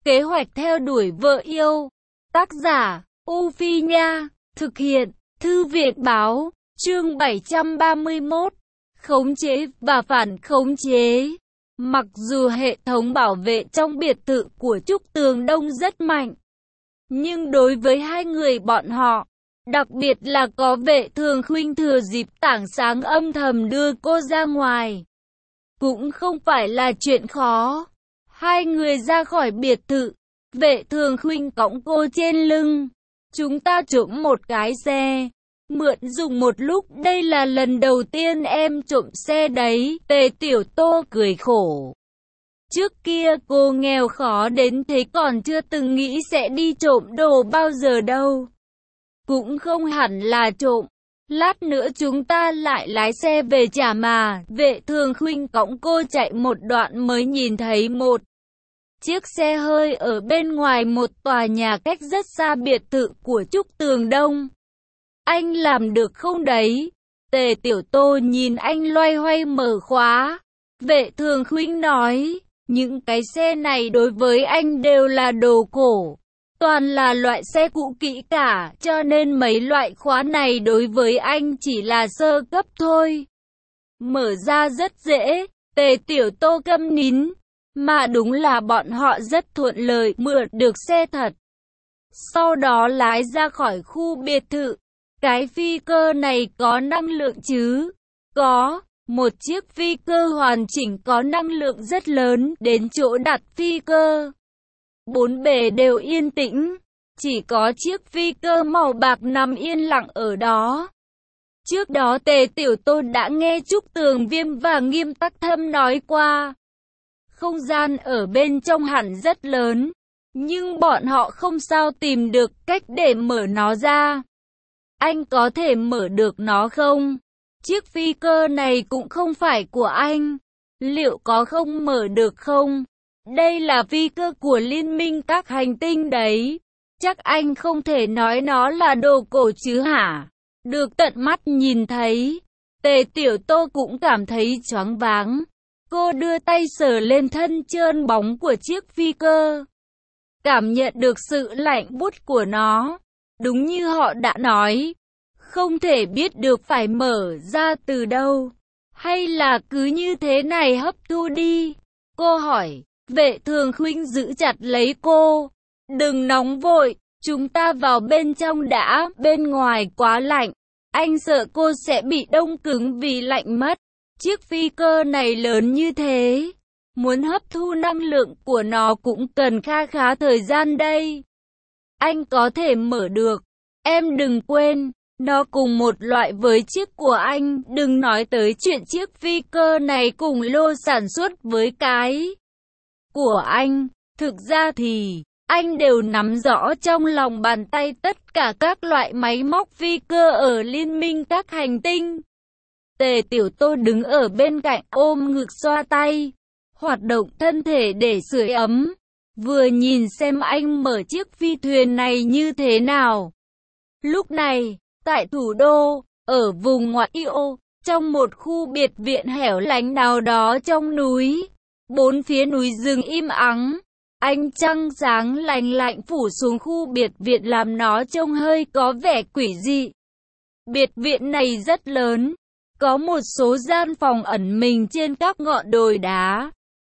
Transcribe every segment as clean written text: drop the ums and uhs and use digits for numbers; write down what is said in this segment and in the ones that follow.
Kế hoạch theo đuổi vợ yêu. Tác giả, U Phi Nha. Thực hiện, Thư viện Báo. Chương 731. Khống chế và phản khống chế. Mặc dù hệ thống bảo vệ trong biệt thự của Trúc Tường Đông rất mạnh, nhưng đối với hai người bọn họ, đặc biệt là có Vệ Thường Khuynh thừa dịp tảng sáng âm thầm đưa cô ra ngoài, cũng không phải là chuyện khó. Hai người ra khỏi biệt thự, Vệ Thường Khuynh cõng cô trên lưng. Chúng ta trộm một cái xe, mượn dùng một lúc, đây là lần đầu tiên em trộm xe đấy. Tề Tiểu Tô cười khổ. Trước kia cô nghèo khó đến thế còn chưa từng nghĩ sẽ đi trộm đồ bao giờ đâu. Cũng không hẳn là trộm. Lát nữa chúng ta lại lái xe về trả mà. Vệ Thường Khuynh cõng cô chạy một đoạn mới nhìn thấy một chiếc xe hơi ở bên ngoài một tòa nhà cách rất xa biệt thự của Trúc Tường Đông. Anh làm được không đấy? Tề Tiểu Tô nhìn anh loay hoay mở khóa. Vệ Thường Khuynh nói, những cái xe này đối với anh đều là đồ cổ, toàn là loại xe cũ kỹ cả, cho nên mấy loại khóa này đối với anh chỉ là sơ cấp thôi. Mở ra rất dễ. Tề Tiểu Tô câm nín. Mà đúng là bọn họ rất thuận lợi mượn được xe thật. Sau đó lái ra khỏi khu biệt thự. Cái phi cơ này có năng lượng chứ? Có. Một chiếc phi cơ hoàn chỉnh có năng lượng rất lớn. Đến chỗ đặt phi cơ, bốn bề đều yên tĩnh. Chỉ có chiếc phi cơ màu bạc nằm yên lặng ở đó. Trước đó Tề Tiểu Tô đã nghe Trúc Tường Viêm và Nghiêm Tắc Thâm nói qua. Không gian ở bên trong hẳn rất lớn, nhưng bọn họ không sao tìm được cách để mở nó ra. Anh có thể mở được nó không? Chiếc phi cơ này cũng không phải của anh. Liệu có không mở được không? Đây là phi cơ của Liên minh các hành tinh đấy. Chắc anh không thể nói nó là đồ cổ chứ hả? Được tận mắt nhìn thấy, Tề Tiểu Tô cũng cảm thấy choáng váng. Cô đưa tay sờ lên thân trơn bóng của chiếc phi cơ, cảm nhận được sự lạnh buốt của nó. Đúng như họ đã nói, không thể biết được phải mở ra từ đâu. Hay là cứ như thế này hấp thu đi? Cô hỏi. Vệ Thường Khuynh giữ chặt lấy cô. Đừng nóng vội, chúng ta vào bên trong đã, bên ngoài quá lạnh. Anh sợ cô sẽ bị đông cứng vì lạnh mất. Chiếc phi cơ này lớn như thế, muốn hấp thu năng lượng của nó cũng cần kha khá thời gian đây. Anh có thể mở được. Em đừng quên, nó cùng một loại với chiếc của anh. Đừng nói tới chuyện chiếc phi cơ này cùng lô sản xuất với cái của anh. Thực ra thì anh đều nắm rõ trong lòng bàn tay tất cả các loại máy móc phi cơ ở Liên minh các hành tinh. Tề Tiểu Tô đứng ở bên cạnh ôm ngực xoa tay, hoạt động thân thể để sưởi ấm, vừa nhìn xem anh mở chiếc phi thuyền này như thế nào. Lúc này, tại thủ đô, ở vùng ngoại ô, trong một khu biệt viện hẻo lánh nào đó trong núi, bốn phía núi rừng im ắng, ánh trăng sáng lành lạnh phủ xuống khu biệt viện làm nó trông hơi có vẻ quỷ dị. Biệt viện này rất lớn, có một số gian phòng ẩn mình trên các ngọn đồi đá.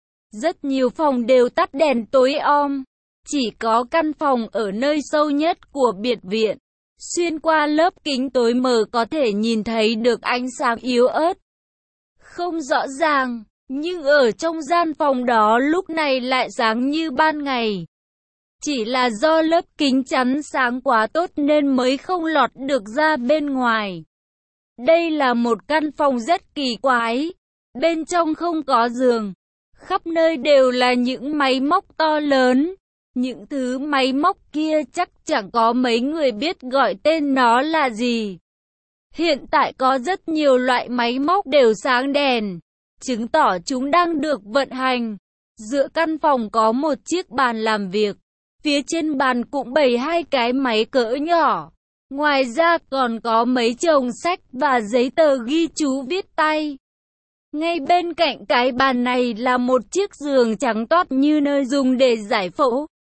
Rất nhiều phòng đều tắt đèn tối om. Chỉ có căn phòng ở nơi sâu nhất của biệt viện, xuyên qua lớp kính tối mờ có thể nhìn thấy được ánh sáng yếu ớt, không rõ ràng, nhưng ở trong gian phòng đó lúc này lại sáng như ban ngày. Chỉ là do lớp kính chắn sáng quá tốt nên mới không lọt được ra bên ngoài. Đây là một căn phòng rất kỳ quái. Bên trong không có giường. Khắp nơi đều là những máy móc to lớn. Những thứ máy móc kia chắc chẳng có mấy người biết gọi tên nó là gì. Hiện tại có rất nhiều loại máy móc đều sáng đèn, chứng tỏ chúng đang được vận hành. Giữa căn phòng có một chiếc bàn làm việc. Phía trên bàn cũng bày hai cái máy cỡ nhỏ. Ngoài ra còn có mấy chồng sách và giấy tờ ghi chú viết tay. Ngay bên cạnh cái bàn này là một chiếc giường trắng toát như nơi dùng để giải phẫu.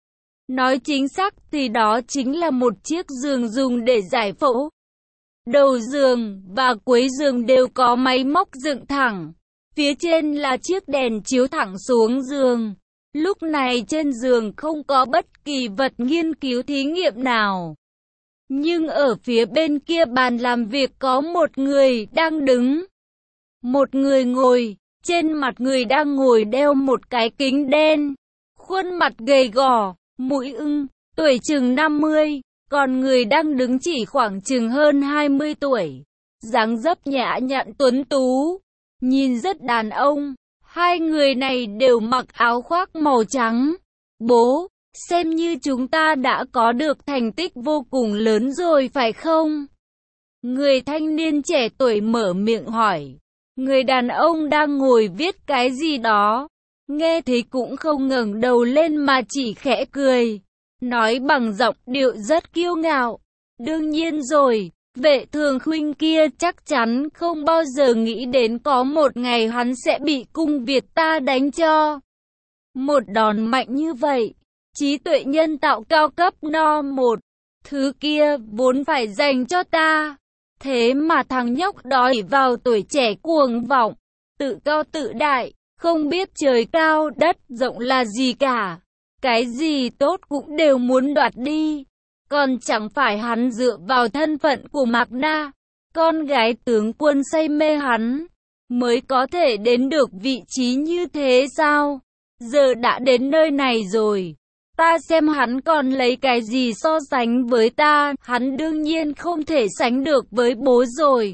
Nói chính xác thì đó chính là một chiếc giường dùng để giải phẫu. Đầu giường và cuối giường đều có máy móc dựng thẳng. Phía trên là chiếc đèn chiếu thẳng xuống giường. Lúc này trên giường không có bất kỳ vật nghiên cứu thí nghiệm nào. Nhưng ở phía bên kia bàn làm việc có một người đang đứng. Một người ngồi, trên mặt người đang ngồi đeo một cái kính đen. Khuôn mặt gầy gò, mũi ưng, tuổi chừng 50. Còn người đang đứng chỉ khoảng chừng hơn 20 tuổi. Dáng dấp nhã nhặn tuấn tú, nhìn rất đàn ông. Hai người này đều mặc áo khoác màu trắng. Bố, xem như chúng ta đã có được thành tích vô cùng lớn rồi phải không? Người thanh niên trẻ tuổi mở miệng hỏi. Người đàn ông đang ngồi viết cái gì đó. Nghe thấy cũng không ngẩng đầu lên mà chỉ khẽ cười. Nói bằng giọng điệu rất kiêu ngạo. Đương nhiên rồi, Vệ Thường Khuynh kia chắc chắn không bao giờ nghĩ đến có một ngày hắn sẽ bị cung Việt ta đánh cho. Một đòn mạnh như vậy, trí tuệ nhân tạo cao cấp No. 1, thứ kia vốn phải dành cho ta. Thế mà thằng nhóc đó ỷ vào tuổi trẻ cuồng vọng, tự cao tự đại, không biết trời cao đất rộng là gì cả. Cái gì tốt cũng đều muốn đoạt đi. Còn chẳng phải hắn dựa vào thân phận của Mạc Na, con gái tướng quân say mê hắn, mới có thể đến được vị trí như thế sao? Giờ đã đến nơi này rồi, ta xem hắn còn lấy cái gì so sánh với ta, hắn đương nhiên không thể sánh được với bố rồi.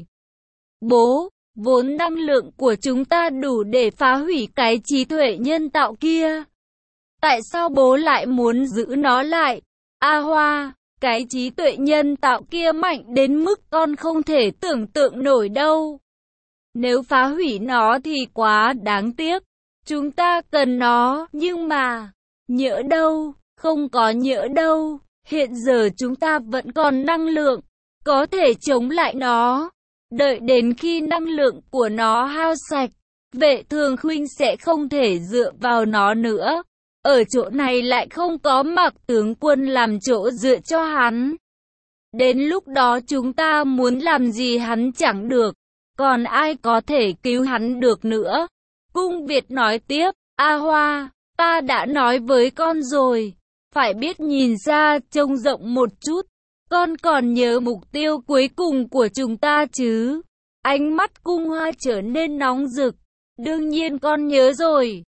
Bố, vốn năng lượng của chúng ta đủ để phá hủy cái trí tuệ nhân tạo kia. Tại sao bố lại muốn giữ nó lại? A Hoa, cái trí tuệ nhân tạo kia mạnh đến mức con không thể tưởng tượng nổi đâu. Nếu phá hủy nó thì quá đáng tiếc. Chúng ta cần nó, nhưng mà, nhỡ đâu, không có nhỡ đâu. Hiện giờ chúng ta vẫn còn năng lượng, có thể chống lại nó. Đợi đến khi năng lượng của nó hao sạch, Vệ Thường Khuynh sẽ không thể dựa vào nó nữa. Ở chỗ này lại không có Mạc tướng quân làm chỗ dựa cho hắn. Đến lúc đó chúng ta muốn làm gì hắn chẳng được, còn ai có thể cứu hắn được nữa. Cung Việt nói tiếp, A Hoa, ta đã nói với con rồi, phải biết nhìn ra trông rộng một chút. Con còn nhớ mục tiêu cuối cùng của chúng ta chứ? Ánh mắt Cung Hoa trở nên nóng rực. Đương nhiên con nhớ rồi.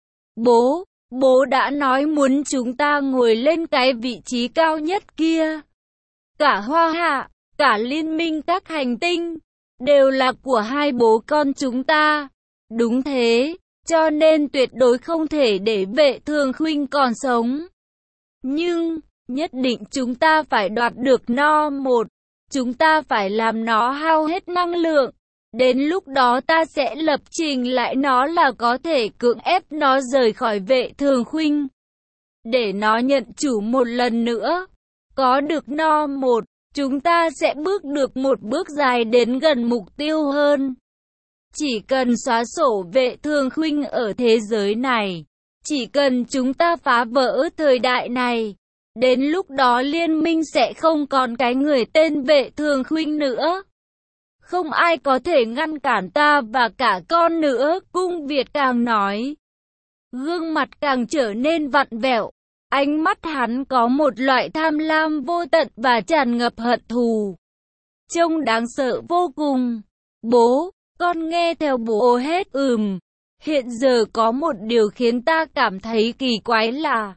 Bố đã nói muốn chúng ta ngồi lên cái vị trí cao nhất kia. Cả Hoa Hạ, cả liên minh các hành tinh, đều là của hai bố con chúng ta. Đúng thế, cho nên tuyệt đối không thể để Vệ Thường Khuynh còn sống. Nhưng, nhất định chúng ta phải đoạt được No. 1. Chúng ta phải làm nó hao hết năng lượng. Đến lúc đó ta sẽ lập trình lại nó là có thể cưỡng ép nó rời khỏi Vệ Thường Khuynh. Để nó nhận chủ một lần nữa. Có được No. 1, chúng ta sẽ bước được một bước dài đến gần mục tiêu hơn. Chỉ cần xóa sổ Vệ Thường Khuynh ở thế giới này. Chỉ cần chúng ta phá vỡ thời đại này. Đến lúc đó liên minh sẽ không còn cái người tên Vệ Thường Khuynh nữa. Không ai có thể ngăn cản ta và cả con nữa, Cung Việt càng nói. Gương mặt càng trở nên vặn vẹo. Ánh mắt hắn có một loại tham lam vô tận và tràn ngập hận thù. Trông đáng sợ vô cùng. Bố, con nghe theo bố hết. Hiện giờ có một điều khiến ta cảm thấy kỳ quái là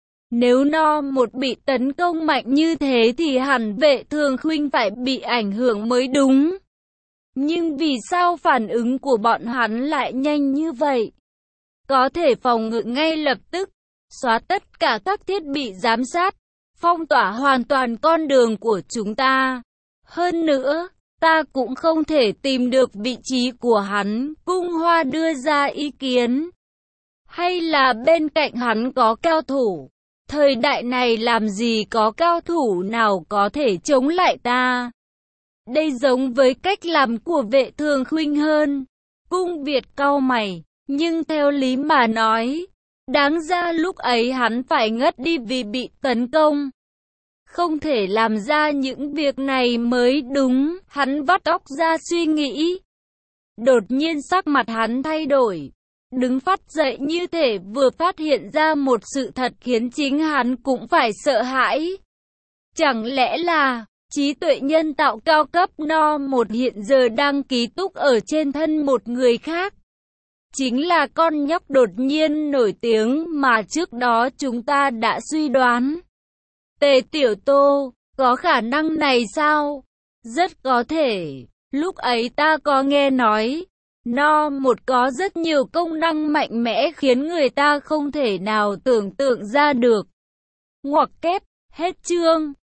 nếu No. 1 bị tấn công mạnh như thế thì hẳn Vệ Thường Khuynh phải bị ảnh hưởng mới đúng. Nhưng vì sao phản ứng của bọn hắn lại nhanh như vậy? Có thể phòng ngự ngay lập tức, xóa tất cả các thiết bị giám sát, phong tỏa hoàn toàn con đường của chúng ta. Hơn nữa, ta cũng không thể tìm được vị trí của hắn, Cung Hoa đưa ra ý kiến. Hay là bên cạnh hắn có cao thủ? Thời đại này làm gì có cao thủ nào có thể chống lại ta? Đây giống với cách làm của Vệ Thường Khuynh hơn. Cung Việt cau mày, nhưng theo lý mà nói, Đáng ra lúc ấy hắn phải ngất đi vì bị tấn công. Không thể làm ra những việc này mới đúng, hắn vắt óc ra suy nghĩ. Đột nhiên sắc mặt hắn thay đổi. Đứng phát dậy như thể vừa phát hiện ra một sự thật khiến chính hắn cũng phải sợ hãi. Chẳng lẽ là trí tuệ nhân tạo cao cấp No-1 hiện giờ đang ký túc ở trên thân một người khác? Chính là con nhóc đột nhiên nổi tiếng mà trước đó chúng ta đã suy đoán. Tề Tiểu Tô, có khả năng này sao? Rất có thể. Lúc ấy ta có nghe nói, No-1 có rất nhiều công năng mạnh mẽ khiến người ta không thể nào tưởng tượng ra được. Ngoặc kép, hết chương.